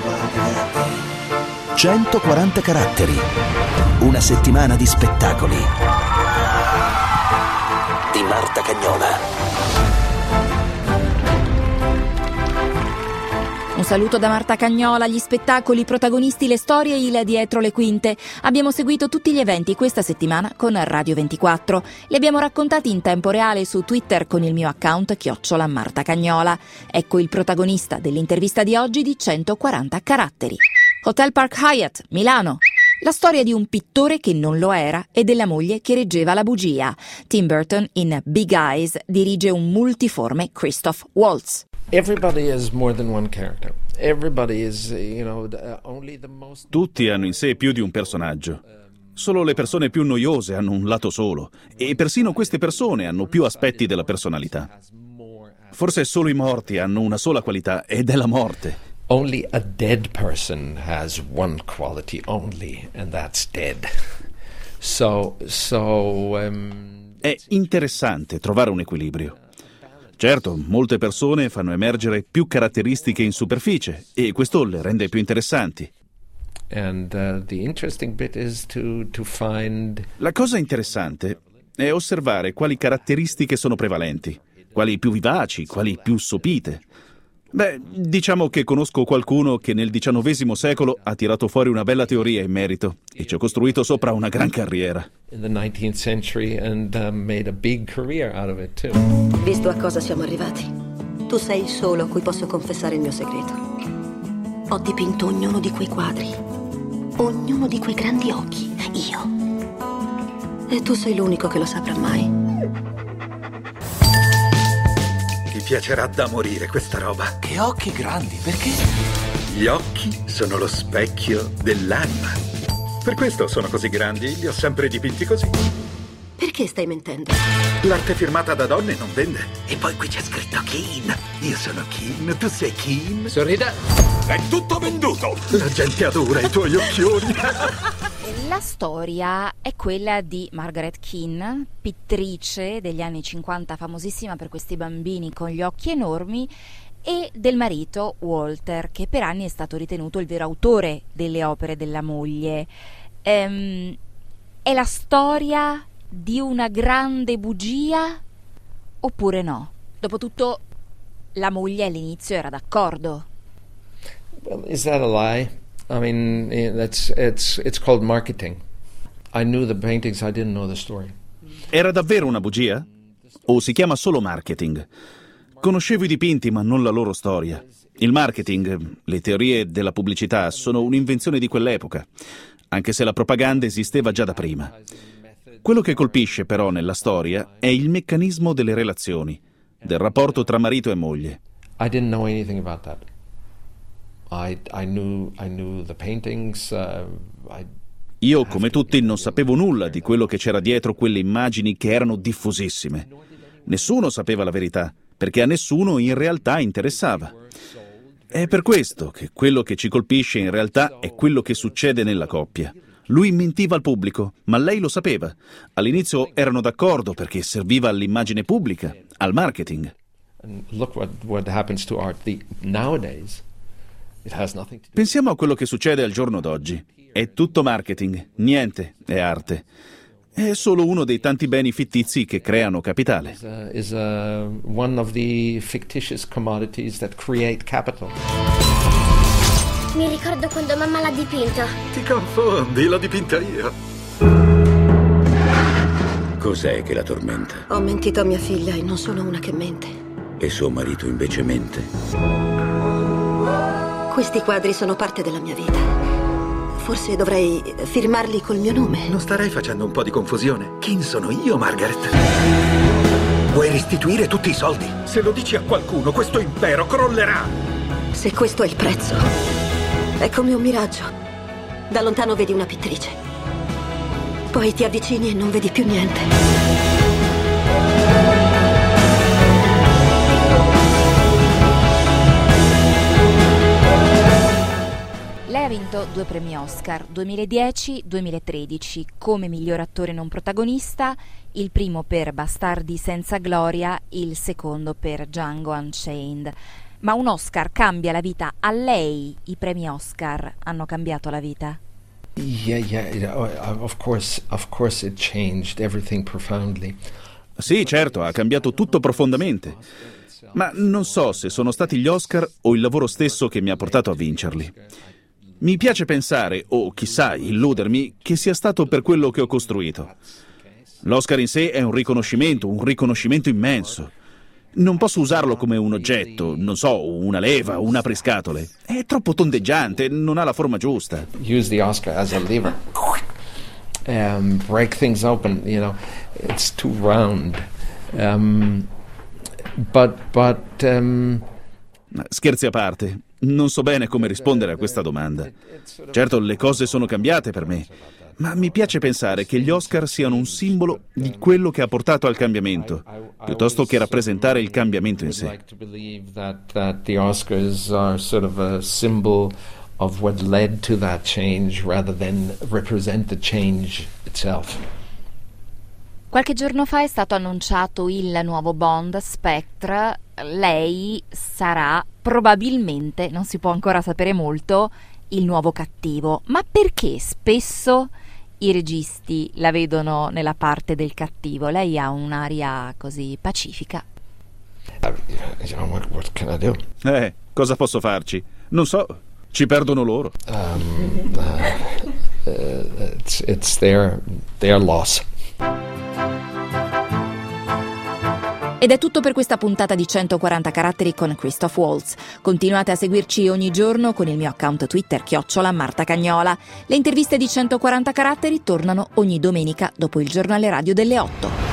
140 caratteri. Una settimana di spettacoli. Di Marta Cagnola. Un saluto da Marta Cagnola. Gli spettacoli, i protagonisti, le storie, il dietro le quinte. Abbiamo seguito tutti gli eventi questa settimana con Radio 24. Li abbiamo raccontati in tempo reale su Twitter con il mio account @Marta Cagnola. Ecco il protagonista dell'intervista di oggi di 140 caratteri. Hotel Park Hyatt, Milano. La storia di un pittore che non lo era e della moglie che reggeva la bugia. Tim Burton in Big Eyes dirige un multiforme Christoph Waltz. Everybody is more than one character. Everybody is, only the most... Tutti hanno in sé più di un personaggio. Solo le persone più noiose hanno un lato solo, e persino queste persone hanno più aspetti della personalità. Forse solo i morti hanno una sola qualità, ed è la morte. Only a dead person has one quality only, and that's dead. È interessante trovare un equilibrio. Certo, molte persone fanno emergere più caratteristiche in superficie e questo le rende più interessanti. La cosa interessante è osservare quali caratteristiche sono prevalenti, quali più vivaci, quali più sopite. Beh, diciamo che conosco qualcuno che nel XIX secolo ha tirato fuori una bella teoria in merito e ci ha costruito sopra una gran carriera. In the 19th century and made a big career out of it too. Visto a cosa siamo arrivati, tu sei il solo a cui posso confessare il mio segreto. Ho dipinto ognuno di quei quadri, ognuno di quei grandi occhi, io. E tu sei l'unico che lo saprà mai. Ti piacerà da morire questa roba. Che occhi grandi, perché? Gli occhi sono lo specchio dell'anima. Per questo sono così grandi, li ho sempre dipinti così. Perché stai mentendo? L'arte firmata da donne non vende. E poi qui c'è scritto Keen. Io sono Keen, tu sei Keen. Sorrida. È tutto venduto. La gente adora i tuoi occhioni. La storia è quella di Margaret Keen, pittrice degli anni 50, famosissima per questi bambini con gli occhi enormi, e del marito Walter, che per anni è stato ritenuto il vero autore delle opere della moglie. È la storia di una grande bugia oppure no? Dopotutto la moglie all'inizio era d'accordo. Well, is that a lie? I mean, it's called marketing. I knew the paintings, I didn't know the story. Era davvero una bugia? O si chiama solo marketing? Conoscevo i dipinti, ma non la loro storia. Il marketing, le teorie della pubblicità, sono un'invenzione di quell'epoca, anche se la propaganda esisteva già da prima. Quello che colpisce però nella storia è il meccanismo delle relazioni, del rapporto tra marito e moglie. I didn't know anything about that. I knew the paintings. Io, come tutti, non sapevo nulla di quello che c'era dietro quelle immagini che erano diffusissime. Nessuno sapeva la verità, perché a nessuno in realtà interessava. È per questo che quello che ci colpisce in realtà è quello che succede nella coppia. Lui mentiva al pubblico, ma lei lo sapeva. All'inizio erano d'accordo perché serviva all'immagine pubblica, al marketing. Look what happens to art nowadays. Pensiamo a quello che succede al giorno d'oggi. È tutto marketing, niente è arte. È solo uno dei tanti beni fittizi che creano capitale. Is one of the fictitious commodities that create capital. Mi ricordo quando mamma l'ha dipinto. Ti confondi, l'ho dipinta io. Cos'è che la tormenta? Ho mentito a mia figlia e non sono una che mente. E suo marito invece mente? Questi quadri sono parte della mia vita. Forse dovrei firmarli col mio nome. Non starei facendo un po' di confusione? Chi sono io, Margaret? Vuoi restituire tutti i soldi? Se lo dici a qualcuno, questo impero crollerà. Se questo è il prezzo, è come un miraggio. Da lontano vedi una pittrice. Poi ti avvicini e non vedi più niente. Lei ha vinto 2 premi Oscar, 2010-2013, come miglior attore non protagonista, il primo per Bastardi senza gloria, il secondo per Django Unchained. Ma un Oscar cambia la vita? A lei i premi Oscar hanno cambiato la vita? Of course it changed everything profoundly. Sì, certo, ha cambiato tutto profondamente. Ma non so se sono stati gli Oscar o il lavoro stesso che mi ha portato a vincerli. Mi piace pensare, o chissà, illudermi, che sia stato per quello che ho costruito. L'Oscar in sé è un riconoscimento immenso. Non posso usarlo come un oggetto, non so, una leva, un apriscatole. È troppo tondeggiante, non ha la forma giusta. Use the Oscar as a lever. Break things open, it's too round. Scherzi a parte, non so bene come rispondere a questa domanda. Certo, le cose sono cambiate per me, ma mi piace pensare che gli Oscar siano un simbolo di quello che ha portato al cambiamento, piuttosto che rappresentare il cambiamento in sé. The Oscars are sort of a symbol of what led to that change rather than represent the change itself. Qualche giorno fa è stato annunciato il nuovo Bond, Spectre. Lei sarà probabilmente, non si può ancora sapere molto, il nuovo cattivo. Ma perché spesso i registi la vedono nella parte del cattivo? Lei ha un'aria così pacifica. What can I do? Cosa posso farci? Non so, ci perdono loro. It's their loss. Ed è tutto per questa puntata di 140 caratteri con Christoph Waltz. Continuate a seguirci ogni giorno con il mio account Twitter @MartaCagnola. Le interviste di 140 caratteri tornano ogni domenica dopo il giornale radio delle 8.